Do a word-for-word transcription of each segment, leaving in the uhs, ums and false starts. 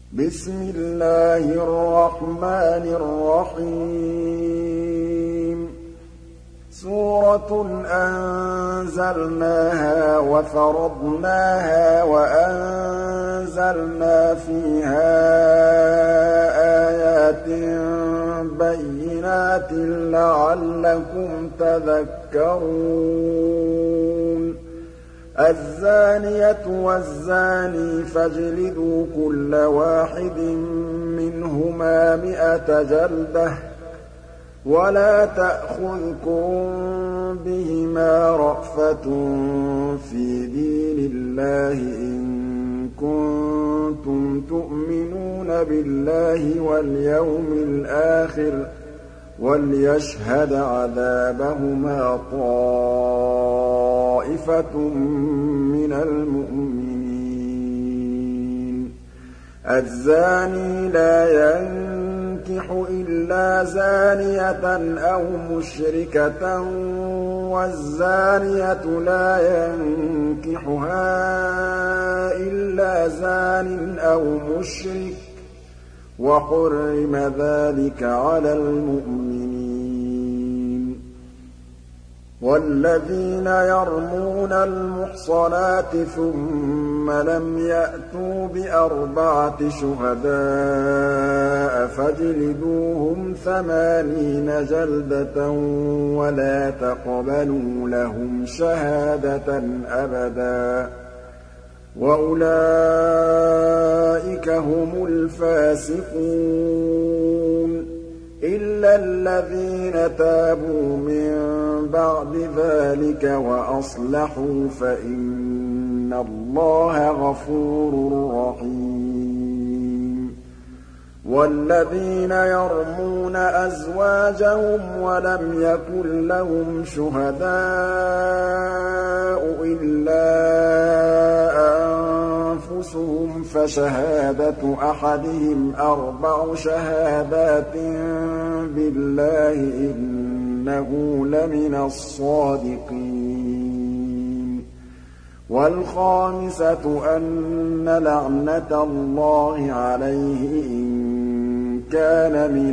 بسم الله الرحمن الرحيم سورة أنزلناها وفرضناها وأنزلنا فيها آيات بينات لعلكم تذكرون الزانية والزاني فاجلدوا كل واحد منهما مئة جلدة ولا تأخذكم بهما رأفة في دين الله إن كنتم تؤمنون بالله واليوم الآخر وليشهد عذابهما طائفة من المؤمنين الزاني لا ينكح إلا زانية أو مشركة والزانية لا ينكحها إلا زان أو مشرك وحرم ذلك على المؤمنين والذين يرمون المحصنات ثم لم يأتوا بأربعة شهداء فاجلدوهم ثمانين جلدة ولا تقبلوا لهم شهادة أبدا وأولئك هم الفاسقون إلا الذين تابوا من بعد ذلك وأصلحوا فإن الله غفور رحيم والذين يرمون أزواجهم ولم يكن لهم شهداء إلا أنفسهم فشهادة أحدهم أربع شهادات بالله إنه لمن الصادقين والخامسة أن لعنة الله عليه إن كان من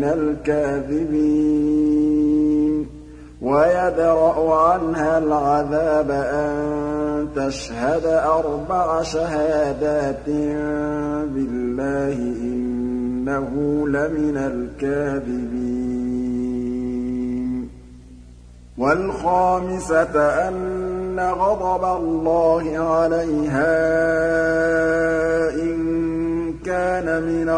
الكاذبين ويدرأ عنها العذاب أن تشهد أربع شهادات بالله إنه لمن الكاذبين والخامسة أن غضب الله عليها إن كان من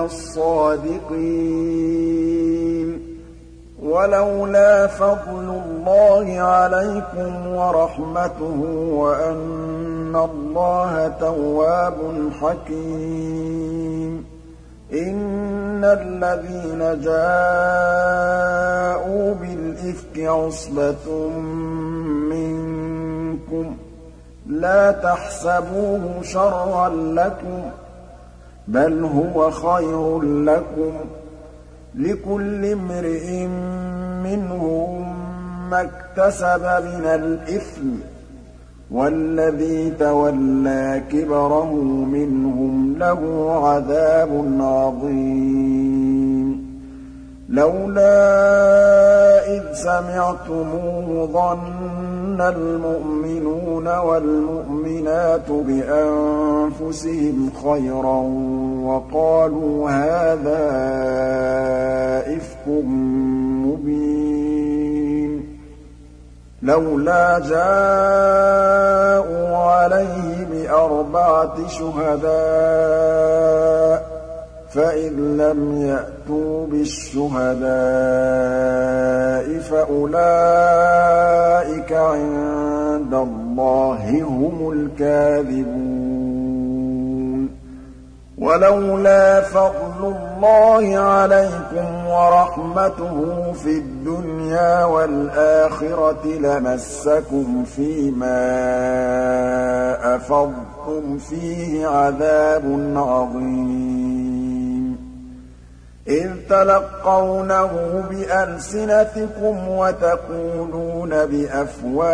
الصادقين ولولا فضل الله عليكم ورحمته وأن الله تواب حكيم إن الذين جاءوا بالإفك عصبة منكم لا تحسبوه شرا لكم بل هو خير لكم لكل امرئ منهم ما اكتسب من الإثم والذي تولى كبره منهم له عذاب عظيم لولا إذ سمعتموه ظن المؤمنون والمؤمنات بأنفسهم خيرا وقالوا هذا إفك مبين لولا جاءوا عليه بأربعة شهداء فإذ لم يأتوا بالشهداء فأولئك عند الله هم الكاذبون ولولا فضل الله عليكم ورحمته في الدنيا والآخرة لمسكم فيما أفضتم فيه عذاب عظيم إذ تلقونه بألسنتكم وتقولون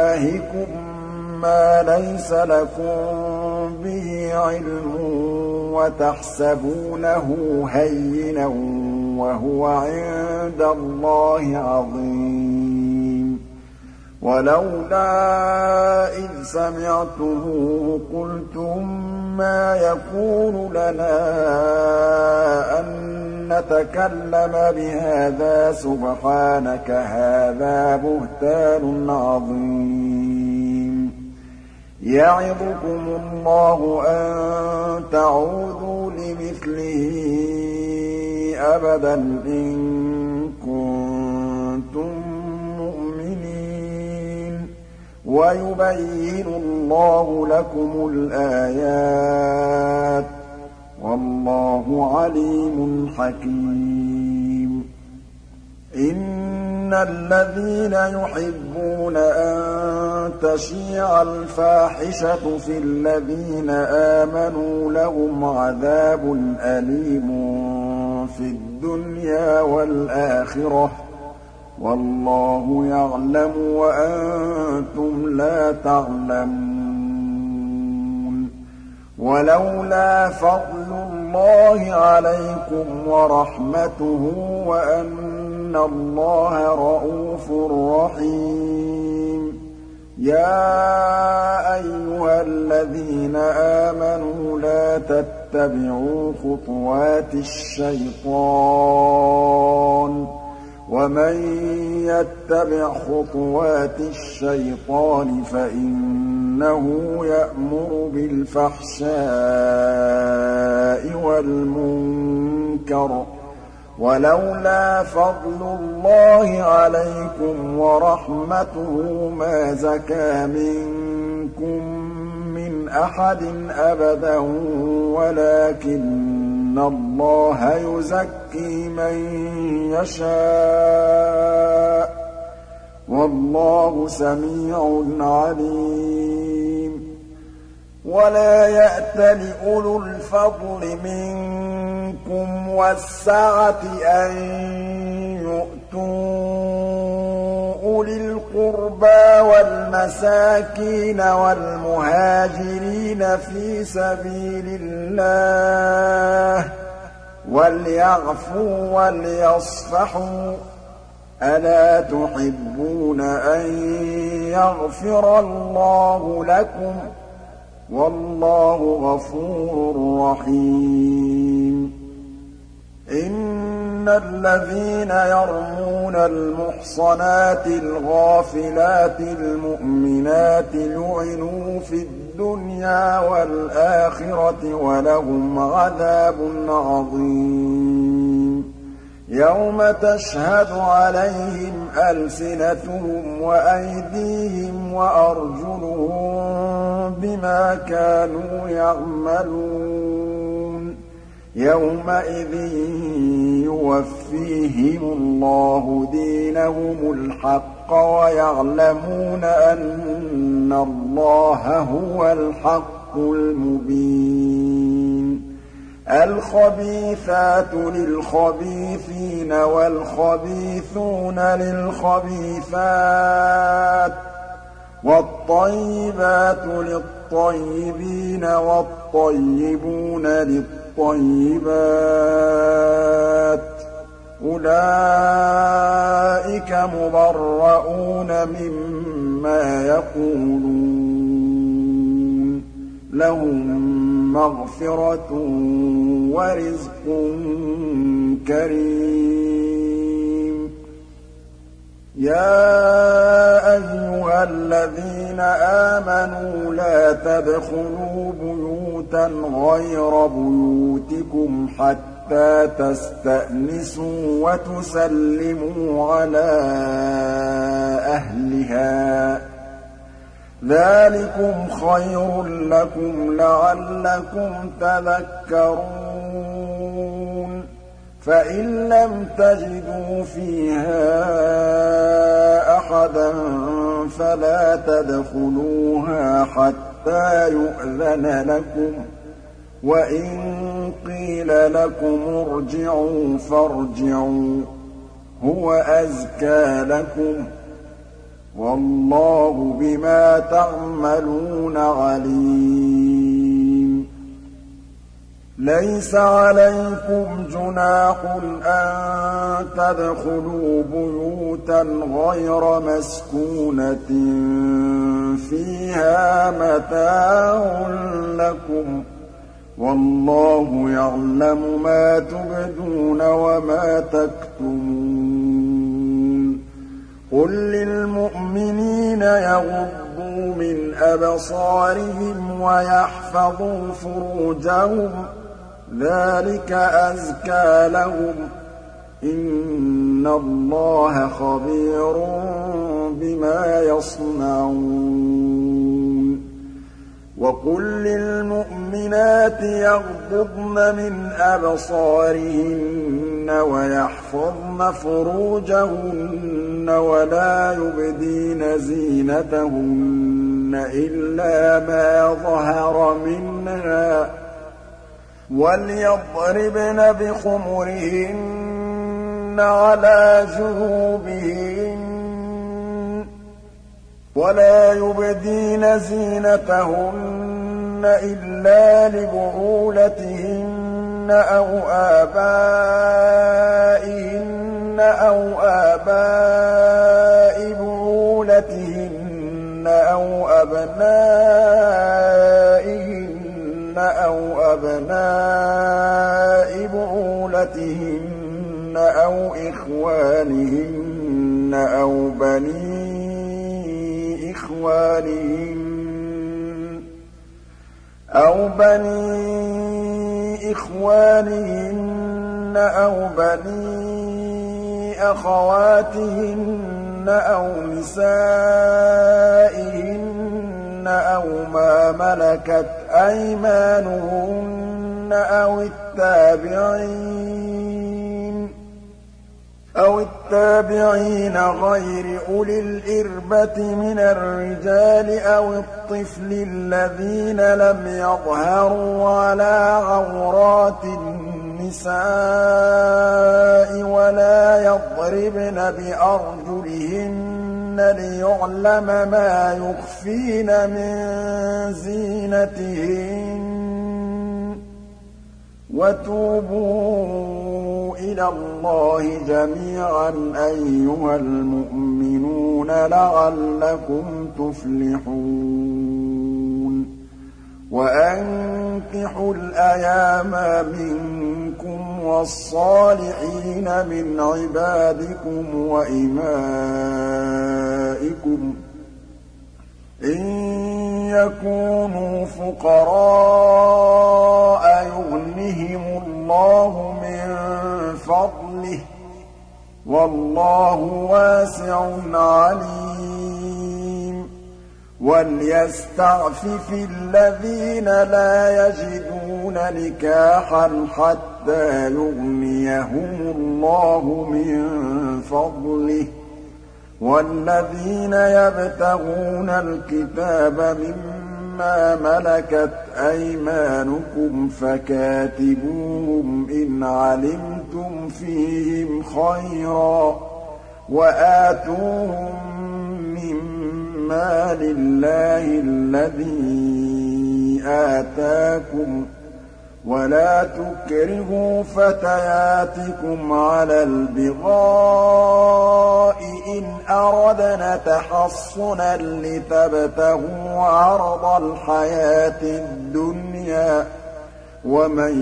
بأفواهكم ما ليس لكم به علم وتحسبونه هينا وهو عند الله عظيم ولولا إذ سمعتموه قلتم ما يكون لنا أن نتكلم بهذا سبحانك هذا بهتان عظيم يعظكم الله أن تعودوا لمثله أبدا إن كنتم مؤمنين ويبين الله لكم الآيات والله عليم حكيم إن الذين يحبون أن تشيع الفاحشة في الذين آمنوا لهم عذاب أليم في الدنيا والآخرة والله يعلم وأنتم لا تعلمون ولولا فضل الله عليكم ورحمته وأن الله رءوف رحيم يا أيها الذين آمنوا لا تتبعوا خطوات الشيطان ومن يتبع خطوات الشيطان فإنه يأمر بالفحشاء والمنكر ولولا فضل الله عليكم ورحمته ما زكى منكم من أحد أبدا ولكن الله يزكي من يشاء والله سميع عليم ولا يأتل أولو الفضل منكم والسعة أن يؤتوا أولي القربى والمساكين والمهاجرين في سبيل الله وليعفوا وليصفحوا ألا تحبون أن يغفر الله لكم والله غفور رحيم إن الذين يرمون المحصنات الغافلات المؤمنات لعنوا في الدنيا والآخرة ولهم عذاب عظيم يوم تشهد عليهم ألسنتهم وأيديهم وأرجلهم بما كانوا يعملون يومئذ يوفيهم الله دينهم الحق ويعلمون أن الله هو الحق المبين الخبيثات للخبيثين والخبيثون للخبيثات والطيبات للطيبين والطيبون للطيبات أولئك مبرؤون مما يقولون لهم مغفرة ورزق كريم يا أيها الذين آمنوا لا تدخلوا بيوتا غير بيوتكم حتى تستأنسوا وتسلموا على أهلها ذلكم خير لكم لعلكم تذكرون فإن لم تجدوا فيها أحدا فلا تدخلوها حتى يؤذن لكم وإن قيل لكم ارجعوا فارجعوا هو أزكى لكم والله بما تعملون عليم لَيْسَ عَلَيْكُمْ جُنَاحٌ أَن تَدْخُلُوا بُيُوتًا غَيْرَ مَسْكُونَةٍ فِيهَا مَتَاعٌ لَّكُمْ ۚ وَاللَّهُ يَعْلَمُ مَا تُبْدُونَ وَمَا تَكْتُمُونَ قُل لِّلْمُؤْمِنِينَ يَغُضُّوا مِنْ أَبْصَارِهِمْ وَيَحْفَظُوا فُرُوجَهُمْ ۚ ذَٰلِكَ أَزْكَىٰ لَهُمْ ۗ إِنَّ اللَّهَ خَبِيرٌ بِمَا يَصْنَعُونَ وَقُل لِّلْمُؤْمِنَاتِ يَغْضُضْنَ مِنْ أَبْصَارِهِنَّ وَيَحْفَظْنَ فُرُوجَهُنَّ وَلَا يُبْدِينَ زِينَتَهُنَّ إِلَّا مَا ظَهَرَ مِنْهَا ۖ وَلْيَضْرِبْنَ بِخُمُرِهِنَّ عَلَىٰ جُيُوبِهِنَّ ۖ وَلَا يُبْدِينَ زِينَتَهُنَّ إِلَّا لِبُعُولَتِهِنَّ أَوْ آبَائِهِنَّ أَوْ آبَاءِ بُعُولَتِهِنَّ أَوْ أَبْنَائِهِنَّ أَوْ أَبْنَاءِ بُعُولَتِهِنَّ أَوْ إِخْوَانِهِنَّ أَوْ بَنِي إخوانهن أو بني إخوانهن أو بني أخواتهن أو نسائهن أو ما ملكت أيمانهن أو التابعين أو التابعين غير أولي الإربة من الرجال أو الطفل الذين لم يظهروا على عورات النساء ولا يضربن بأرجلهن ليعلم ما يخفين من زينتهن وَتُوبُوا إِلَى اللَّهِ جَمِيعًا أَيُّهَا الْمُؤْمِنُونَ لَعَلَّكُمْ تُفْلِحُونَ وَأَنكِحُوا الْأَيَامَ مِنكُمْ وَالصَّالِحِينَ مِنْ عِبَادِكُمْ وَإِمَائِكُمْ إِن يَكُونُوا فُقَرَاءَ يُغْنِهِمُ اللَّهُ مِن فَضْلِهِ ۗ وَاللَّهُ وَاسِعٌ عَلِيمٌ وَلْيَسْتَعْفِفِ الَّذِينَ لَا يَجِدُونَ نِكَاحًا حَتَّىٰ يُغْنِيَهُمُ اللَّهُ مِن فَضْلِهِ ۗ وَالَّذِينَ يَبْتَغُونَ الْكِتَابَ مِمَّا مَلَكَتْ أَيْمَانُكُمْ فَكَاتِبُوهُمْ إِنْ عَلِمْتُمْ فِيهِمْ خَيْرًا ۖ وَآتُوهُم مِّمَّا لِلَّهِ الَّذِي آتَاكُمْ ۚ وَلَا تُكْرِهُوا فَتَيَاتِكُمْ عَلَى الْبِغَاءِ إِنْ أَرَدْنَ تَحَصُّنًا لِّتَبْتَغُوا عَرَضَ الْحَيَاةِ الدُّنْيَا ۚ وَمَن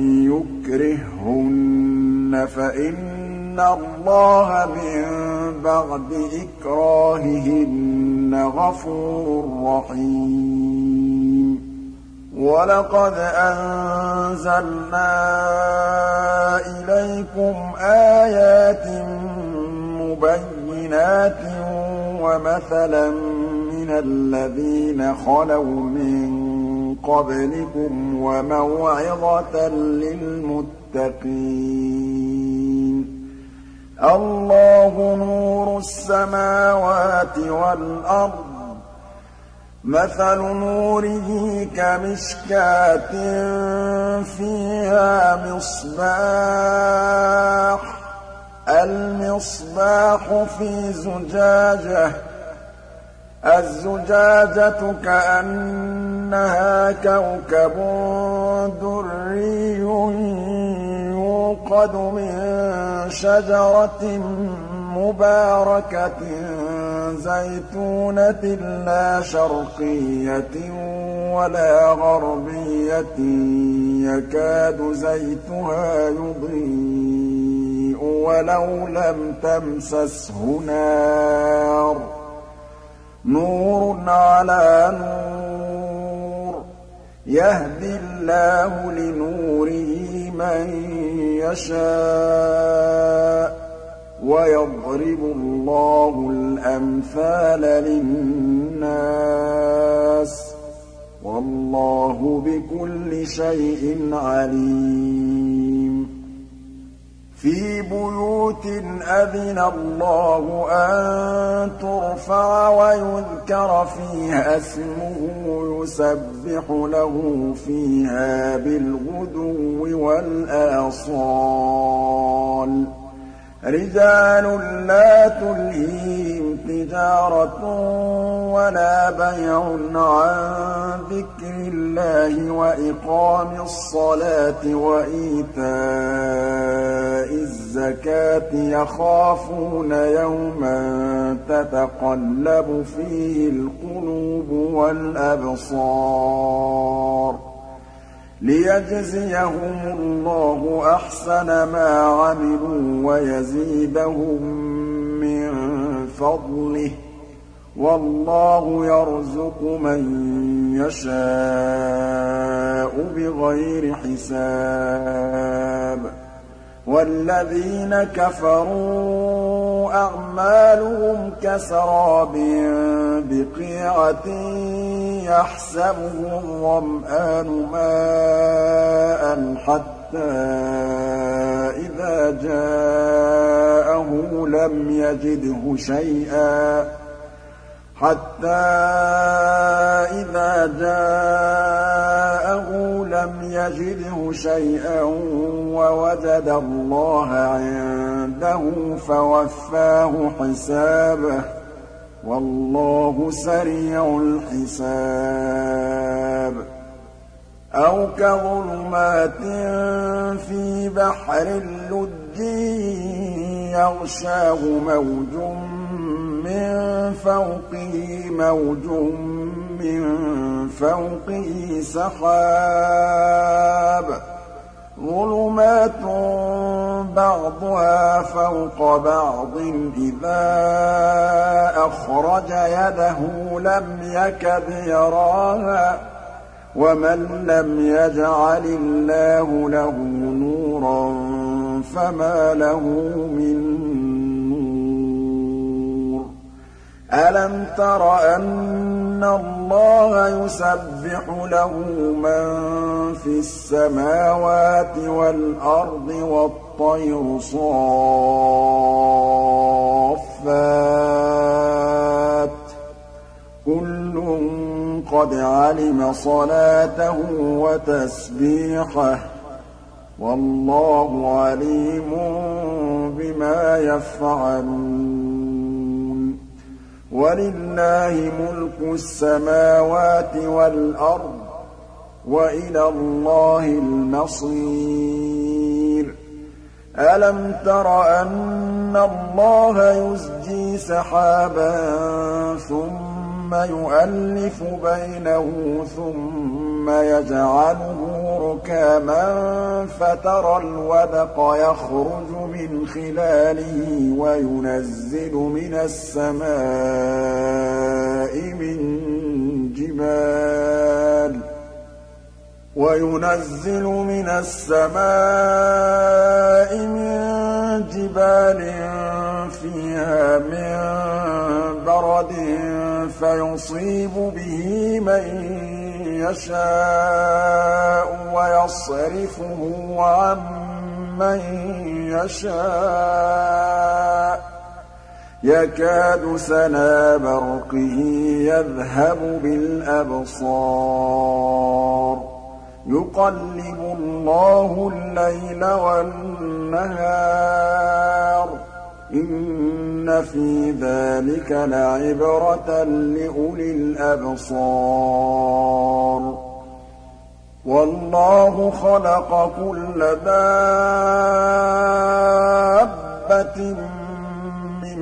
يُكْرِههُّنَّ فَإِنَّ اللَّهَ مِن بَعْدِ إِكْرَاهِهِنَّ غَفُورٌ رَّحِيمٌ وَلَقَدْ أَنزَلْنَا إِلَيْكُمْ آيَاتٍ مُبَيِّنَاتٍ وَمَثَلًا مِّنَ الَّذِينَ خَلَوْا مِن قَبْلِكُمْ وَمَوْعِظَةً لِّلْمُتَّقِينَ اللَّهُ نُورُ السَّمَاوَاتِ وَالْأَرْضِ ۚ مَثَلُ نُورِهِ كَمِشْكَاةٍ فِيهَا مِصْبَاحٌ ۖ الْمِصْبَاحُ فِي زُجَاجَةٍ الزجاجة كأنها كوكب دري يوقد من شجرة مباركة زيتونة لا شرقية ولا غربية يكاد زيتها يضيء ولو لم تمسسه نار نور على نور يهدي الله لنوره من يشاء ويضرب الله الأمثال للناس والله بكل شيء عليم في بيوت أذن الله أن ترفع ويذكر فيها اسمه يسبح له فيها بالغدو والآصال رجال لا تلهيهم تجارة ولا بيع عن ذكر الله وإقام الصلاة وإيتاء الزكاة يخافون يوما تتقلب فيه القلوب والأبصار ليجزيهم الله أحسن ما عملوا ويزيدهم من فضله والله يرزق من يشاء بغير حساب والذين كفروا أعمالهم كسراب بقيعة يحسبه الظمآن ماء حتى إذا جاءه لم يجده شيئا حتى إذا جاءه لم يجده شيئا ووجد الله عنده فوفاه حسابه والله سريع الحساب أو كظلمات في بحر لجي يغشاه موج من فوقه موج من فوقه سحاب ظلمات بعضها فوق بعض إذا أخرج يده لم يكد يراها ومن لم يجعل الله له نورا فما له من ألم تر أن الله يسبح له من في السماوات والأرض والطير صافات كل قد علم صلاته وتسبيحه والله عليم بما يفعلون ولله ملك السماوات والأرض وإلى الله المصير ألم تر أن الله يزجي سحابا ثم يؤلف بينه ثم يجعله ركاما فترى الودق يخرج من خلاله وينزل من السماء من جبال وينزل من السماء من جبال فيها من برد فيصيب به من يشاء ويصرفه عن من يشاء يكاد سنا برقه يذهب بالأبصار يقلب الله الليل والنهار إن إِنَّ فِي ذَٰلِكَ لَعِبْرَةً لِّأُولِي الْأَبْصَارِ وَاللَّهُ خَلَقَ كُلَّ دَابَّةٍ مِّن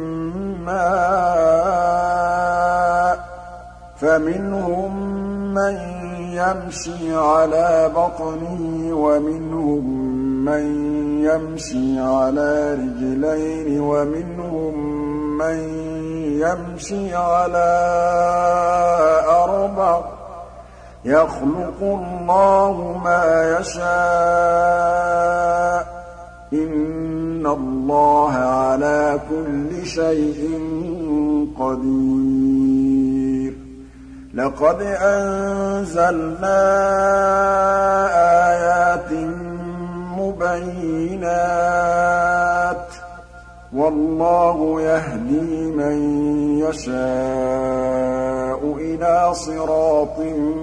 مَّاءٍ ۖ فَمِنْهُم مَّن يَمْشِي عَلَىٰ بَطْنِهِ وَمِنْهُم مَّن يَمْشِي عَلَىٰ رِجْلَيْنِ وَمِنْهُم مَّن يَمْشِي عَلَىٰ أَرْبَعٍ ۚ يَخْلُقُ اللَّهُ مَا يَشَاءُ ۚ إِنَّ اللَّهَ عَلَىٰ كُلِّ شَيْءٍ قَدِيرٌ لَقَدْ أَنزَلْنَا آيَاتٍ مُّبَيِّنَاتٍ ۚ وَاللَّهُ يَهْدِي مَن يَشَاءُ إِلَىٰ صِرَاطٍ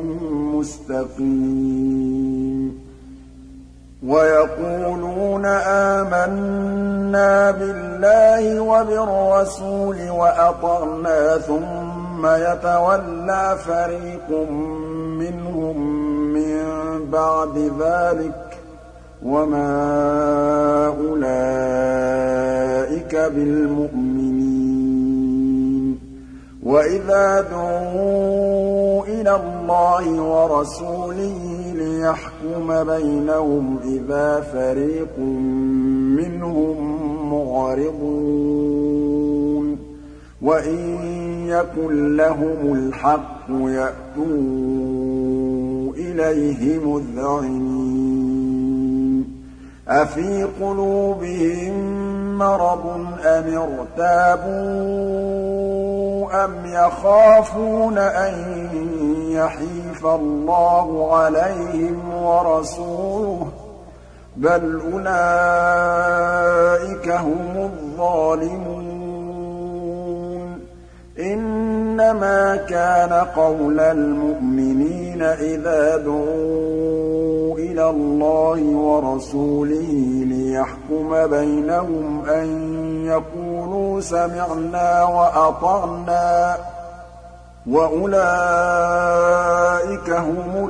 مُّسْتَقِيمٍ وَيَقُولُونَ آمَنَّا بِاللَّهِ وَبِالرَّسُولِ وَأَطَعْنَا ثُمَّ يَتَوَلَّىٰ فَرِيقٌ مِّنْهُم مِّن بَعْدِ ذَٰلِكَ ۚ وَمَا أُولَٰئِكَ بِالْمُؤْمِنِينَ وَإِذَا دُعُوا إِلَى اللَّهِ وَرَسُولِهِ لِيَحْكُمَ بَيْنَهُمْ إِذَا فَرِيقٌ مِّنْهُم مُّعْرِضُونَ وَإِن يَكُن لَّهُمُ الْحَقُّ يَأْتُوا إِلَيْهِ مُذْعِنِينَ أَفِي قُلُوبِهِم مَّرَضٌ أَمِ ارْتَابُوا أَمْ يَخَافُونَ أَن يَحِيفَ اللَّهُ عَلَيْهِمْ وَرَسُولُهُ ۚ بَلْ أُولَٰئِكَ هُمُ الظَّالِمُونَ إِنَّمَا كَانَ قَوْلَ الْمُؤْمِنِينَ إِذَا دُعُوا إِلَى اللَّهِ وَرَسُولِهِ لِيَحْكُمَ بَيْنَهُمْ أَن يَقُولُوا سَمِعْنَا وَأَطَعْنَا ۚ وَأُولَٰئِكَ هُمُ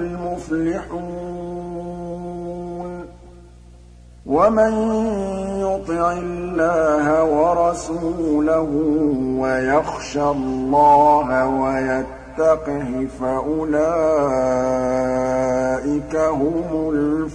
الْمُفْلِحُونَ وَمَن يُطِعِ اللَّهَ وَرَسُولَهُ وَيَخْشَ اللَّهَ وَيَتَّقْهِ فَأُولَٰئِكَ هُمُ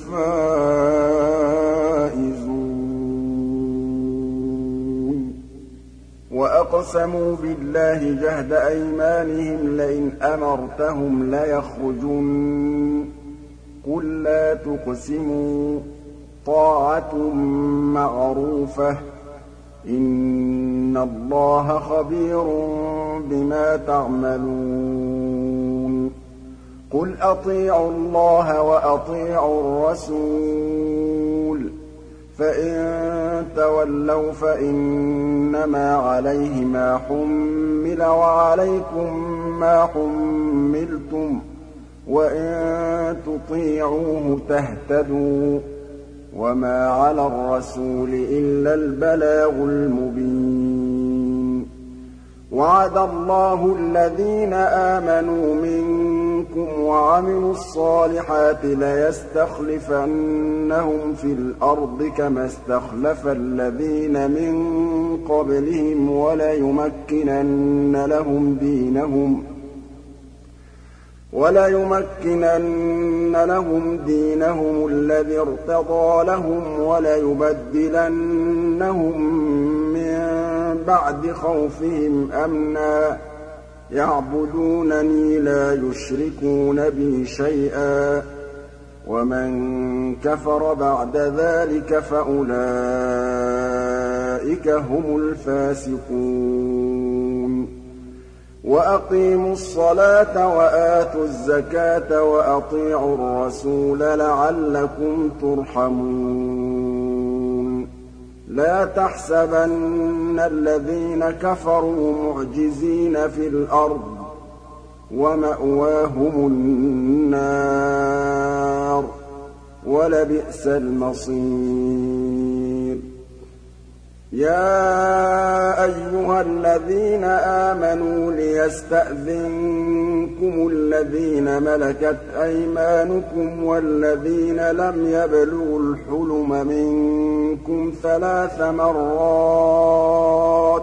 الْفَائِزُونَ وَأَقْسَمُوا بِاللَّهِ جَهْدَ أَيْمَانِهِمْ لَئِنْ أَمَرْتَهُمْ لَيَخْرُجُنَّ ۖ قُل لَّا تُقْسِمُوا ۖ طَاعَةٌ مَّعْرُوفَةٌ ۚ إِنَّ اللَّهَ خَبِيرٌ بِمَا تَعْمَلُونَ قُلْ أَطِيعُوا اللَّهَ وَأَطِيعُوا الرَّسُولَ ۖ فَإِن تَوَلَّوْا فَإِنَّمَا عَلَيْهِ مَا حُمِّلَ وَعَلَيْكُم مَّا حُمِّلْتُمْ ۖ وَإِن تُطِيعُوهُ تَهْتَدُوا ۚ وَمَا عَلَى الرَّسُولِ إِلَّا الْبَلَاغُ الْمُبِينُ وَعَدَ اللَّهُ الَّذِينَ آمَنُوا مِنكُمْ وَعَمِلُوا الصَّالِحَاتِ لَيَسْتَخْلِفَنَّهُمْ فِي الْأَرْضِ كَمَا اسْتَخْلَفَ الَّذِينَ مِن قَبْلِهِمْ وَلَيُمَكِّنَنَّ لَهُمْ دِينَهُمْ وَلَيُمَكِّنَنَّ لَهُمْ دِينَهُمُ الَّذِي ارْتَضَىٰ لَهُمْ وَلَيُبَدِّلَنَّهُم مِّن بَعْدِ خَوْفِهِمْ أَمْنًا ۚ يَعْبُدُونَنِي لَا يُشْرِكُونَ بِي شَيْئًا ۚ وَمَن كَفَرَ بَعْدَ ذَٰلِكَ فَأُولَٰئِكَ هُمُ الْفَاسِقُونَ وَأَقِيمُوا الصَّلَاةَ وَآتُوا الزَّكَاةَ وَأَطِيعُوا الرَّسُولَ لَعَلَّكُمْ تُرْحَمُونَ لَا تَحْسَبَنَّ الَّذِينَ كَفَرُوا مُعْجِزِينَ فِي الْأَرْضِ ۚ وَمَأْوَاهُمُ النَّارُ ۖ وَلَبِئْسَ الْمَصِيرُ يَا أَيُّهَا الَّذِينَ آمَنُوا لِيَسْتَأْذِنكُمُ الَّذِينَ مَلَكَتْ أَيْمَانُكُمْ وَالَّذِينَ لَمْ يَبْلُغُوا الْحُلُمَ مِنكُمْ ثَلَاثَ مَرَّاتٍ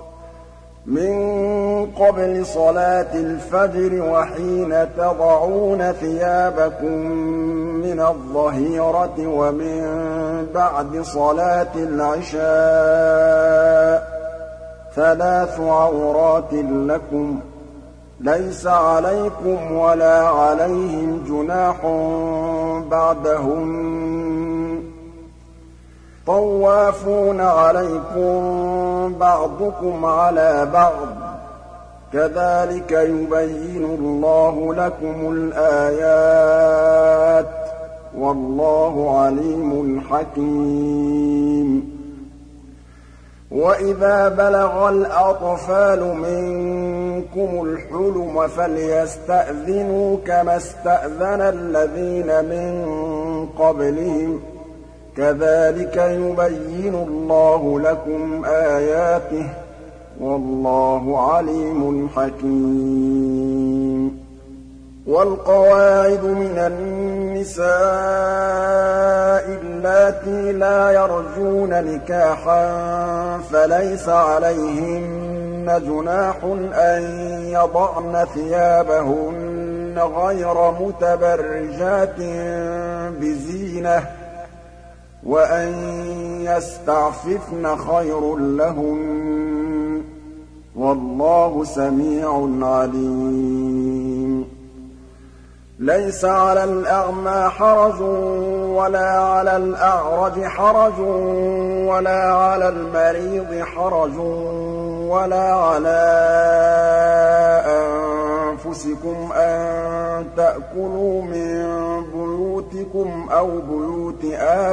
مِّن قَبْلِ صَلَاةِ الْفَجْرِ وَحِينَ تَضَعُونَ ثِيَابَكُم مِّنَ الظَّهِيرَةِ وَمِن بَعْدِ صَلَاةِ الْعِشَاءِ ۚ ثَلَاثُ عَوْرَاتٍ لَّكُمْ ۚ لَيْسَ عَلَيْكُمْ وَلَا عَلَيْهِمْ جُنَاحٌ بَعْدَهُنَّ ۚ طَوَّافُونَ عَلَيْكُم بَعْضُكُمْ عَلَىٰ بَعْضٍ ۚ كَذَٰلِكَ يُبَيِّنُ اللَّهُ لَكُمُ الْآيَاتِ ۗ وَاللَّهُ عَلِيمٌ حَكِيمٌ. وَإِذَا بَلَغَ الْأَطْفَالُ مِنكُمُ الْحُلُمَ فَلْيَسْتَأْذِنُوا كَمَا اسْتَأْذَنَ الَّذِينَ مِن قَبْلِهِمْ ۚ كَذَٰلِكَ يُبَيِّنُ اللَّهُ لَكُمْ آيَاتِهِ ۗ وَاللَّهُ عَلِيمٌ حَكِيمٌ. وَالْقَوَاعِدُ مِنَ النِّسَاءِ اللَّاتِي لَا يَرْجُونَ نِكَاحًا فَلَيْسَ عَلَيْهِنَّ جُنَاحٌ أَن يَضَعْنَ ثِيَابَهُنَّ غَيْرَ مُتَبَرِّجَاتٍ بِزِينَةٍ ۖ وَأَن يَسْتَعْفِفْنَ خَيْرٌ لَّهُنَّ ۗ وَاللَّهُ سَمِيعٌ عَلِيمٌ. لَيْسَ عَلَى الْأَعْمَىٰ حَرَجٌ وَلَا عَلَى الْأَعْرَجِ حَرَجٌ وَلَا عَلَى الْمَرِيضِ حَرَجٌ وَلَا عَلَىٰ أَنفُسِكُمْ أَن تَأْكُلُوا مِن بُيُوتِكُمْ أَوْ بُيُوتِ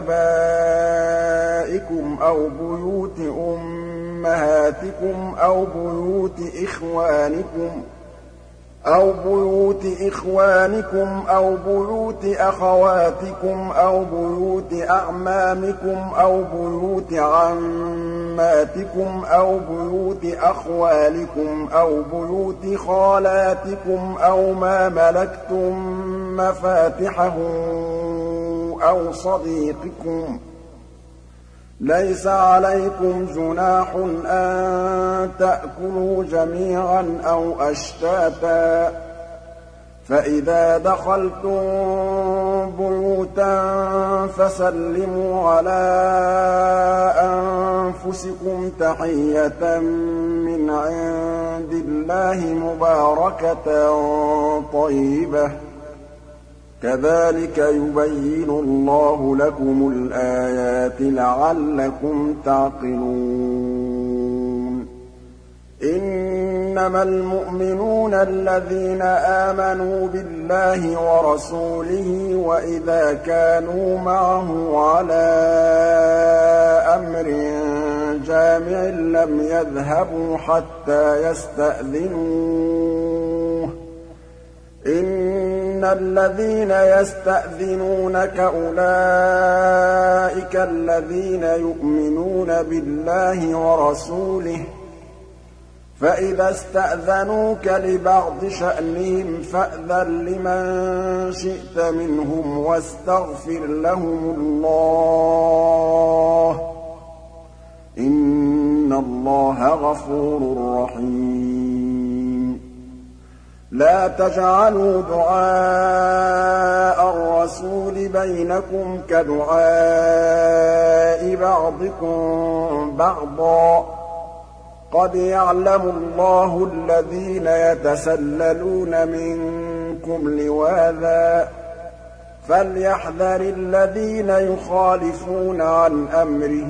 آبَائِكُمْ أَوْ بُيُوتِ أُمَّهَاتِكُمْ أَوْ بُيُوتِ إِخْوَانِكُمْ أَوْ بُيُوتِ إِخْوَانِكُمْ أَوْ بُيُوتِ أَخَوَاتِكُمْ أَوْ بُيُوتِ أَعْمَامِكُمْ أَوْ بُيُوتِ عَمَّاتِكُمْ أَوْ بُيُوتِ أَخْوَالِكُمْ أَوْ بُيُوتِ خَالَاتِكُمْ أَوْ مَا مَلَكْتُم مَّفَاتِحَهُ أَوْ صَدِيقِكُمْ ۚ لَيْسَ عَلَيْكُمْ جُنَاحٌ أَن تَأْكُلُوا جَمِيعًا أَوْ أَشْتَاتًا ۚ فَإِذَا دَخَلْتُم بُيُوتًا فَسَلِّمُوا عَلَىٰ أَنفُسِكُمْ تَحِيَّةً مِّنْ عِندِ اللَّهِ مُبَارَكَةً طَيِّبَةً ۚ كَذَٰلِكَ يُبَيِّنُ اللَّهُ لَكُمُ الْآيَاتِ لَعَلَّكُمْ تَعْقِلُونَ. إِنَّمَا الْمُؤْمِنُونَ الَّذِينَ آمَنُوا بِاللَّهِ وَرَسُولِهِ وَإِذَا كَانُوا مَعَهُ عَلَىٰ أَمْرٍ جَامِعٍ لَّمْ يَذْهَبُوا حَتَّىٰ يَسْتَأْذِنُوهُ ۚ إِنَّ الَّذِينَ يَسْتَأْذِنُونَكَ أُولَٰئِكَ الَّذِينَ يُؤْمِنُونَ بِاللَّهِ وَرَسُولِهِ ۚ فَإِذَا اسْتَأْذَنُوكَ لِبَعْضِ شَأْنِهِمْ فَأْذَن لِّمَن شِئْتَ مِنْهُمْ وَاسْتَغْفِرْ لَهُمُ اللَّهَ ۚ إِنَّ اللَّهَ غَفُورٌ رَّحِيمٌ. لَّا تَجْعَلُوا دُعَاءَ الرَّسُولِ بَيْنَكُمْ كَدُعَاءِ بَعْضِكُم بَعْضًا ۚ قَدْ يَعْلَمُ اللَّهُ الَّذِينَ يَتَسَلَّلُونَ مِنكُمْ لِوَاذًا ۚ فَلْيَحْذَرِ الَّذِينَ يُخَالِفُونَ عَنْ أَمْرِهِ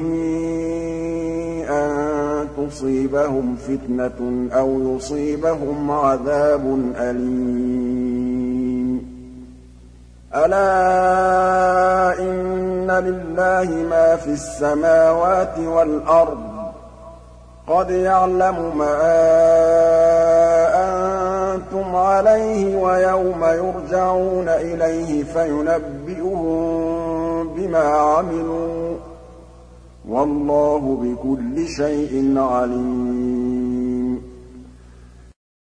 أَن تُصِيبَهُمْ فِتْنَةٌ أَوْ يُصِيبَهُمْ عَذَابٌ أَلِيمٌ. أَلَا إِنَّ لِلَّهِ مَا فِي السَّمَاوَاتِ وَالْأَرْضِ ۚ قَدْ يَعْلَمُ مَا أَنتُمْ عَلَيْهِ وَيَوْمَ يُرْجَعُونَ إِلَيْهِ فَيُنَبِّئُهُم بِمَا عَمِلُوا ۗ وَاللَّهُ بِكُلِّ شَيْءٍ عَلِيمٌ